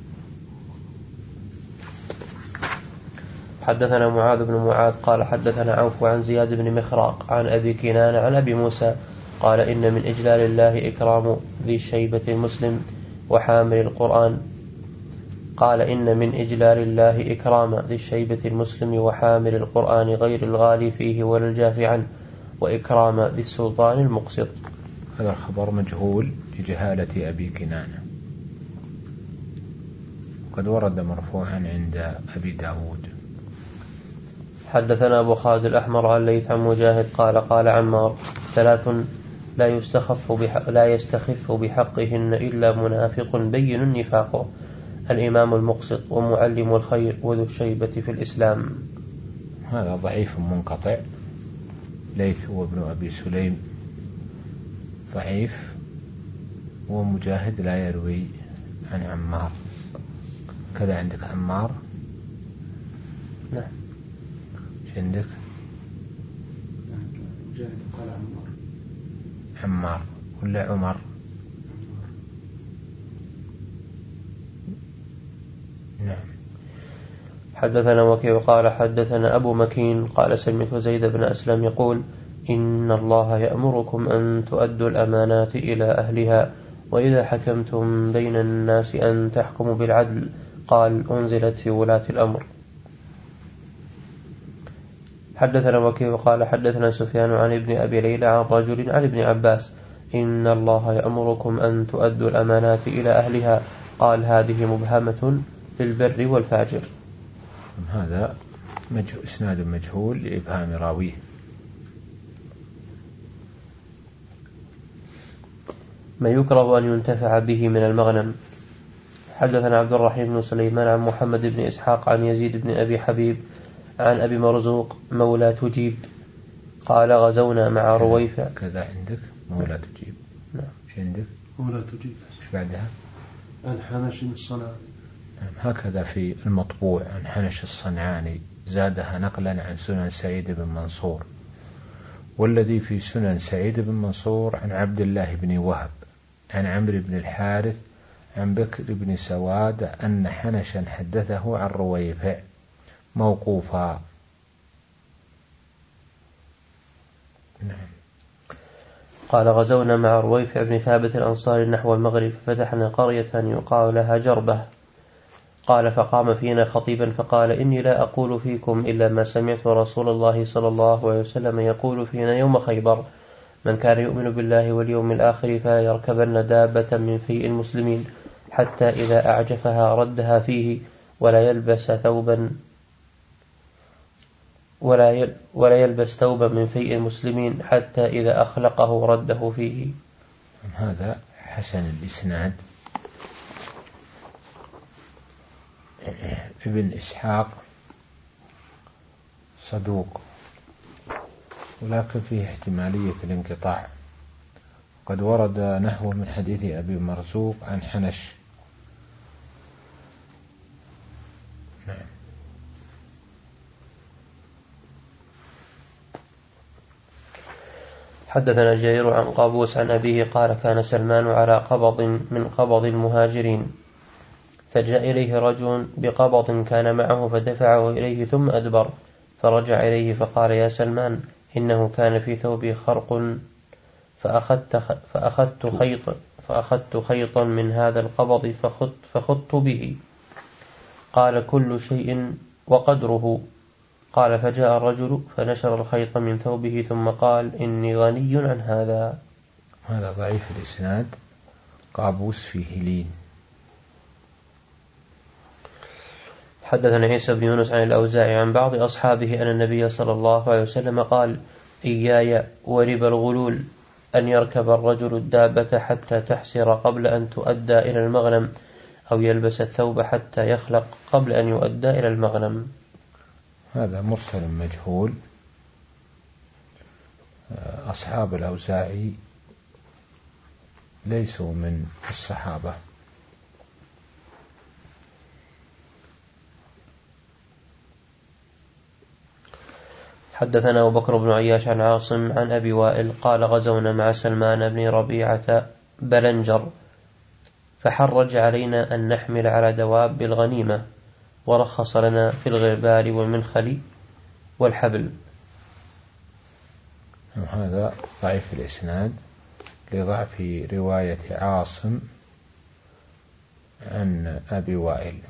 حدثنا معاذ بن معاذ قال حدثنا عوف عن زياد بن مخراق عن أبي كنان عن أبي موسى قال إن من إجلال الله إكرام ذي الشيبة المسلم وحامل القرآن قال إن من إجلال الله إكرام ذي الشيبة المسلم وحامل القرآن غير الغالي فيه ولا الجاف عنه وإكرام ذي السلطان المقسط. هذا الخبر مجهول لجهالة أبي كنانة، قد ورد مرفوعا عند أبي داود. حدثنا أبو خالد الأحمر عن ليث عن مجاهد قال قال عمار ثلاث لا يستخف بحق لا يستخف بحقهن إلا منافق بين نفاقه الإمام المقسط ومعلم الخير وذو الشيبة في الإسلام. هذا ضعيف منقطع. ليث وابن أبي سليم ضعيف، ومجاهد لا يروي عن عمار. كذا عندك عمار. نعم. ايش عندك؟ مجاهد قال عمار. عمار ولا عمر؟ نعم. حدثنا وكيع قال حدثنا أبو مكين قال سمعت زيد بن أسلم يقول إن الله يأمركم أن تؤدوا الأمانات إلى أهلها وإذا حكمتم بين الناس أن تحكموا بالعدل. قال أنزلت في ولاة الأمر. حدثنا وكيع قال حدثنا سفيان عن ابن أبي ليلى عن رجل عن ابن عباس إن الله يأمركم أن تؤدوا الأمانات إلى أهلها. قال هذه مبهمة للبر والفاجر. هذا مجهول، إسناد مجهول لإبهام راويه. ما يكره أن ينتفع به من المغنم. حدثنا عبد الرحيم بن سليمان عن محمد بن إسحاق عن يزيد بن أبي حبيب عن أبي مرزوق مولى تجيب قال غزونا مع رويفة. كذا عندك مولى تجيب. نعم. ايش عندك؟ مولى تجيب. ايش بعدها؟ عن حنش الصنعاني. هكذا في المطبوع عن حنش الصنعاني، زادها نقلا عن سنن سعيد بن منصور. والذي في سنن سعيد بن منصور عن عبد الله بن وهب عن عمرو بن الحارث عن بكر بن سواد أن حنشا حدثه عن رويفع موقوفا. نعم. قال غزونا مع رويفع بن ثابت الأنصاري نحو المغرب ففتحنا قرية يقال لها جربة. قال فقام فينا خطيبا فقال إني لا أقول فيكم إلا ما سمعت رسول الله صلى الله عليه وسلم يقول فينا يوم خيبر من كان يؤمن بالله واليوم الآخر فلا يركبن دابة من فيء المسلمين حتى إذا أعجفها ردها فيه ولا يلبس ثوبا ولا ولا يلبس ثوبا من فيء المسلمين حتى إذا أخلقه رده فيه. هذا حسن الإسناد. ابن إسحاق صدوق ولكن فيه احتمالية الانقطاع، قد ورد نحو من حديث أبي مرزوق عن حنش. نعم. حدثنا جرير عن قابوس عن أبيه قال كان سلمان على قبض من قبض المهاجرين فجاء إليه رجل بقبض كان معه فدفعه إليه ثم أدبر فرجع إليه فقال يا سلمان إنه كان في ثوبي خرق فأخذت, فأخذت, خيط فأخذت خيطا من هذا القبض فخط فخط به. قال كل شيء وقدره قال فجاء الرجل فنشر الخيط من ثوبه ثم قال إني غني عن هذا. هذا ضعيف الإسناد، قابوس فيه لين. حدثنا عيسى بن يونس عن الأوزاعي عن بعض أصحابه أن النبي صلى الله عليه وسلم قال إياي وربا الغلول أن يركب الرجل الدابة حتى تحسر قبل أن تؤدى إلى المغنم، أو يلبس الثوب حتى يخلق قبل أن يؤدى إلى المغنم. هذا مرسل مجهول. أصحاب الأوزاعي ليسوا من الصحابة. حدثنا أبو بكر بن عياش عن عاصم عن أبي وائل قال غزونا مع سلمان بن ربيعة بلنجر فحرج علينا أن نحمل على دواب الغنيمة، ورخص لنا في الغربال والمنخل والحبل. هذا ضعيف الإسناد لضعف رواية عاصم عن أبي وائل.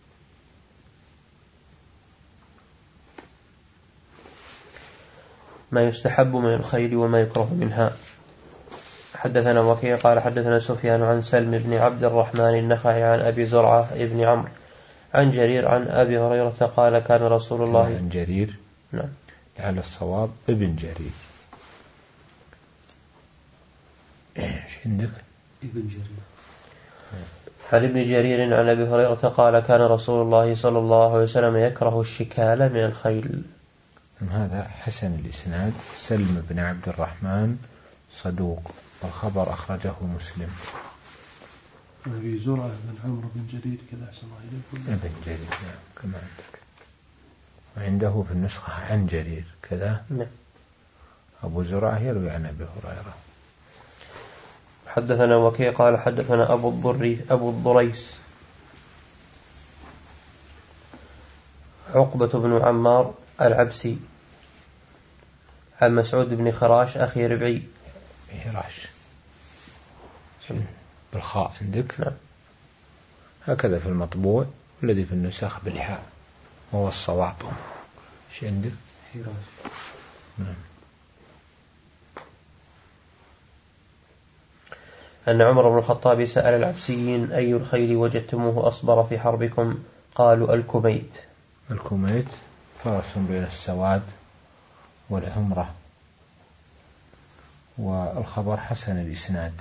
ما يستحب من الخيل وما يكره منها. حدثنا وكيع قال حدثنا سفيان عن سلم بن عبد الرحمن النخعي عن أبي زرعة ابن عمرو عن جرير عن أبي هريرة قال كان رسول الله عن جرير نعم على الصواب ابن جرير. ايش عندك؟ ابن جرير. عن ابن جرير عن أبي هريرة قال كان رسول الله صلى الله عليه وسلم يكره الشكال من الخيل. هذا حسن الإسناد. سلم بن عبد الرحمن صدوق، والخبر أخرجه مسلم. أبي زرعة بن عمرو بن جرير كذا أحسن الله إليكم. ابن جرير نعم كما عندك. وعنده في النسخة عن جرير كذا. نعم. أبو زرعة يروي عن أبي هريرة. حدثنا وكيع قال حدثنا أبو الضري أبو الضريس عقبة بن عمار العبسي عن مسعود بن خراش أخي ربعي. خراش بالخاء عندك؟ نعم. هكذا في المطبوع، والذي في النسخ بالحاء وهو الصواب. ايش عندك؟ خراش. نعم. أن عمر بن الخطاب سأل العبسيين أي الخيل وجدتموه أصبر في حربكم؟ قالوا الكميت. الكميت فرس بين السواد والحمرة. والخبر حسن الإسناد.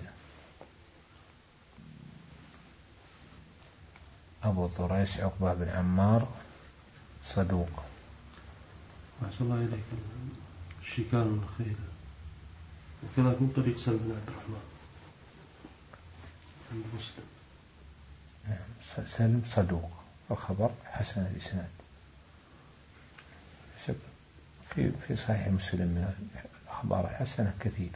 أبو ضريس عقبة بن عمار صدوق. أحسن الله إليك. الشكال من الخيل وكذلك من طريق سلم بن عبد الرحمن عند مسلم. سلم صدوق، الخبر حسن الإسناد. في في صحيح مسلم من الأخبار الحسنة كثير.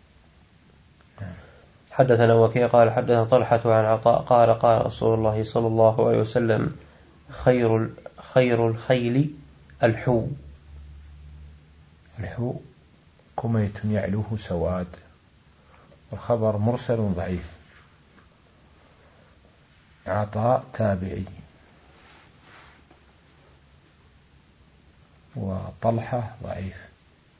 حدثنا وكيع قال حدثنا طلحة عن عطاء قال قال رسول الله صلى الله عليه وسلم خير خير الخيل الحو. الحو كميت يعلوه سواد، والخبر مرسل ضعيف. عطاء تابعي، وطلحة ضعيف.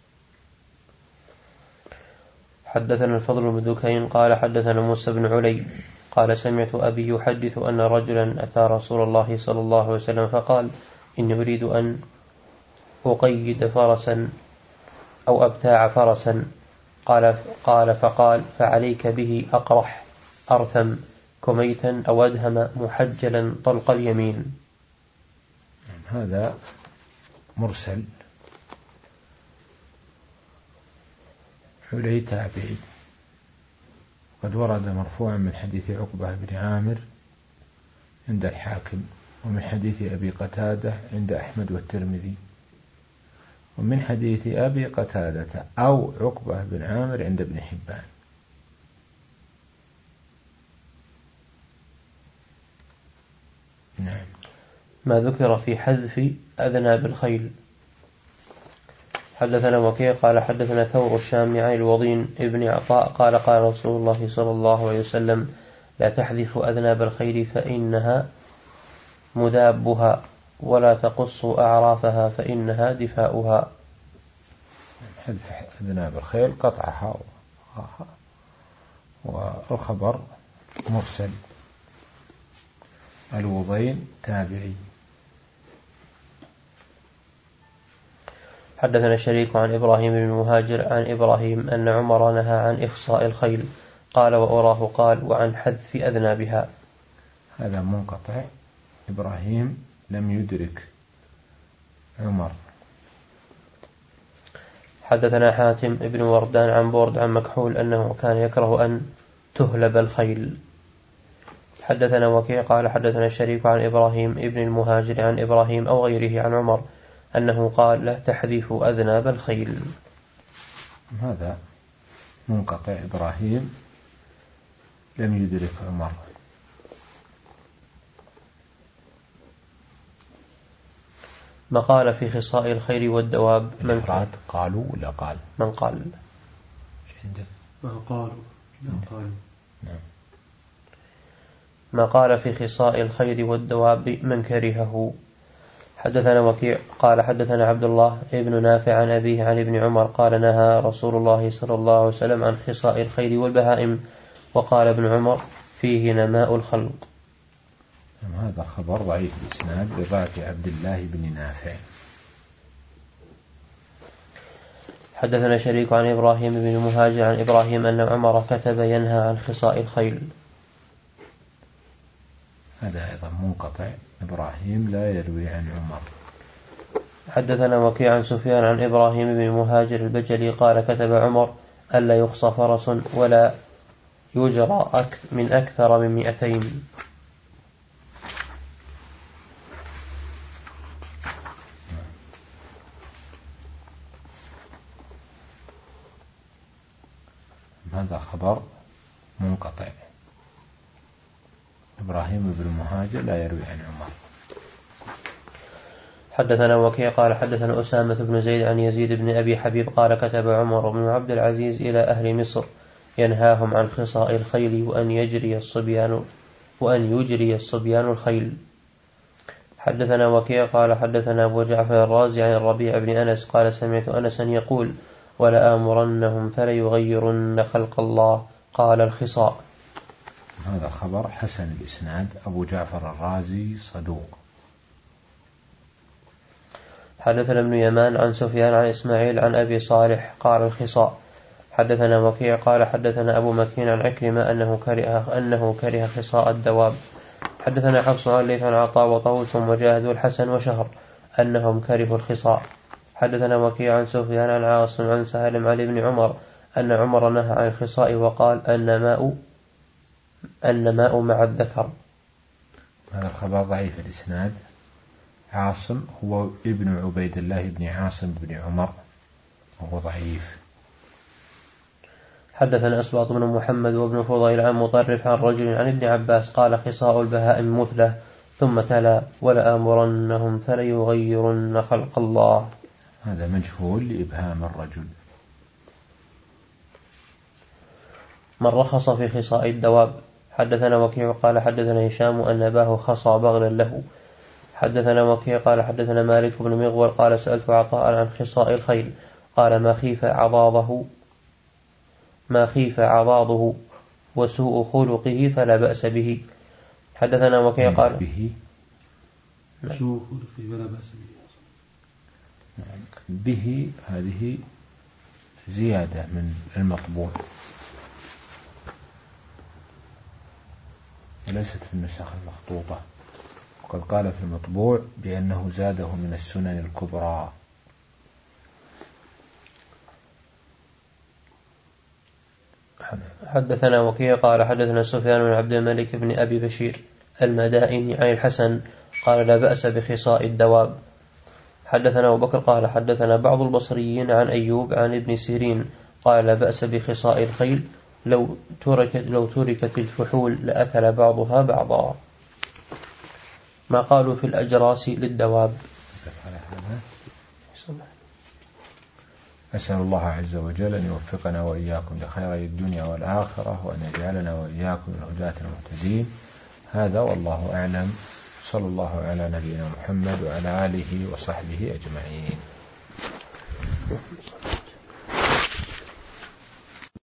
حدثنا الفضل بن دكين قال حدثنا موسى بن علي قال سمعت أبي يحدث أن رجلا أتى رسول الله صلى الله عليه وسلم فقال إني أريد أن أقيد فرسا أو أبتاع فرسا. قال قال فقال فعليك به أقرح أرثم كميتا أو أدهم محجلا طلق اليمين. هذا مرسل. حلي تابعي، قد ورد مرفوعا من حديث عقبة بن عامر عند الحاكم، ومن حديث أبي قتادة عند أحمد والترمذي، ومن حديث أبي قتادة أو عقبة بن عامر عند ابن حبان. نعم. ما ذكر في حذف أذناب الخيل. حدثنا وكيع قال حدثنا ثور الشام عن الوضين ابن عطاء قال قال رسول الله صلى الله عليه وسلم لا تحذف أذناب الخيل فإنها مذابها ولا تقصوا أعرافها فإنها دفاؤها. حذف أذناب الخيل قطعها، والخبر مرسل. الوضين تابعي. حدثنا الشريك عن إبراهيم بن المهاجر عن إبراهيم أن عمر نهى عن إخصاء الخيل قال وأراه قال وعن حذف أذنابها. هذا منقطع. إبراهيم لم يدرك عمر. حدثنا حاتم ابن وردان عن بورد عن مكحول أنه كان يكره أن تهلب الخيل. حدثنا وكيع قال حدثنا الشريك عن إبراهيم ابن المهاجر عن إبراهيم أو غيره عن عمر أنه قال لا تحذفوا أذناب الخيل. هذا منقطع. إبراهيم لم يدرك عمر. ما قال في خصاء الخيل والدواب من قال قالوا ولا قال من قال ما قالوا لا قالوا نعم. ما قال في خصاء الخيل والدواب من كرهه. حدثنا وكيع قال حدثنا عبد الله ابن نافع عن أبيه عن ابن عمر قال نهى رسول الله صلى الله عليه وسلم عن خصاء الخيل والبهائم. وقال ابن عمر فيه نماء الخلق. هذا خبر ضعيف الإسناد لضعف عبد الله بن نافع. حدثنا شريك عن إبراهيم بن المهاجر عن إبراهيم أن عمر كتب ينهى عن خصاء الخيل. هذا أيضا منقطع. إبراهيم لا يروي عن عمر. حدثنا وكيع عن سفيان عن إبراهيم بن المهاجر البجلي قال كتب عمر ألا يخصى فرس ولا يجرى من أكثر من مئتين. هذا خبر منقطع. إبراهيم بن المهاجر لا يروي عن عمر. حدثنا وكيع قال حدثنا أسامة بن زيد عن يزيد بن أبي حبيب قال كتب عمر بن عبد العزيز إلى أهل مصر ينهاهم عن خصاء الخيل وأن يجري الصبيان وأن يجري الصبيان الخيل. حدثنا وكيع قال حدثنا أبو جعفر الرازي عن الربيع بن أنس قال سمعت أنسا يقول ولآمرنهم فليغيرن خلق الله. قال الخصاء. هذا خبر حسن الإسناد. أبو جعفر الرازي صدوق. حدثنا ابن يمان عن سفيان عن إسماعيل عن أبي صالح قال الخصاء. حدثنا وكيع قال حدثنا أبو مكين عن عكرمة أنه كره أنه كره خصاء الدواب. حدثنا حفص عن ليث عن عطاء وطاووس ومجاهد والحسن وشهر أنهم كرهوا الخصاء. حدثنا وكيع عن سفيان عن عاصم عن سالم عن ابن عمر أن عمر نهى عن الخصاء وقال النماء النماء مع الذكر. هذا الخبر ضعيف الإسناد. عاصم هو ابن عبيد الله بن عاصم بن عمر وهو ضعيف. حدثنا أسباط بن محمد وابن فضيل عن مطرف عن رجل عن ابن عباس قال خصاء البهائم مثله ثم تلا ولآمرنهم فليغيرن خلق الله. هذا مجهول لإبهام الرجل. من رخص في خصاء الدواب. حدثنا وكيع قال حدثنا هشام أن أباه خصى بغلا له. حدثنا وكيع قال حدثنا مالك بن مغول قال سألت عطاء عن خصاء الخيل قال ما خيف عضاضه ما خيف عضاضه وسوء خلقه فلا بأس به. حدثنا وكيع قال به سوء خلقه فلا بأس به. به هذه زيادة من المطبوع وليست في النسخ المخطوطة. وقد قال في المطبوع بأنه زاده من السنن الكبرى. حدثنا وكيع قال حدثنا سفيان بن عبد الملك بن أبي بشير المدائني عن الحسن قال لا بأس بخصاء الدواب. حدثنا أبو بكر قال حدثنا بعض البصريين عن أيوب عن ابن سيرين قال لا بأس بخصاء الخيل لو تركت لو تركت الفحول لأكل بعضها بعضا. ما قالوا في الأجراس للدواب. أسأل الله عز وجل أن يوفقنا وإياكم لخيري الدنيا والآخرة وأن يجعلنا وإياكم من الهداة المهتدين. هذا والله أعلم. صلى الله على نبينا محمد وعلى آله وصحبه أجمعين.